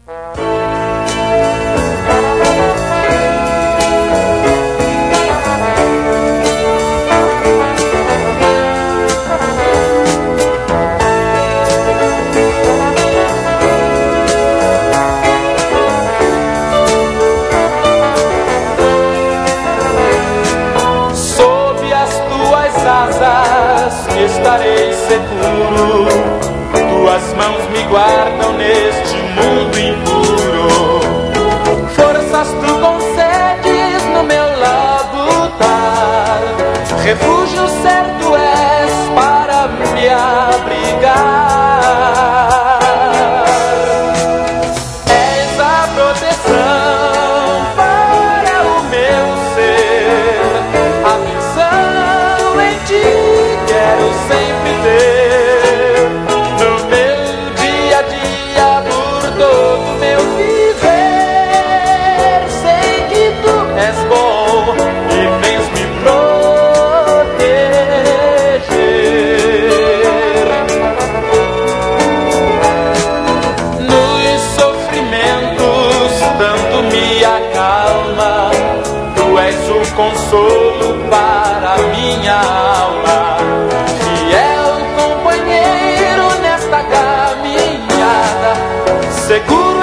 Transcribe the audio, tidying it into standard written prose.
Estarei seguro, tuas mãos me guardam neste mundo impuro. Forças tu concedes no meu labutar, refúgio certo és para me abrigar. És a proteção para o meu ser, atenção em ti quero sempre ter, no meu dia a dia, por todo meu viver. Sei que tu és bom e vens me proteger. Nos sofrimentos tanto me acalma, tu és o consolo para a minha alma. Seguro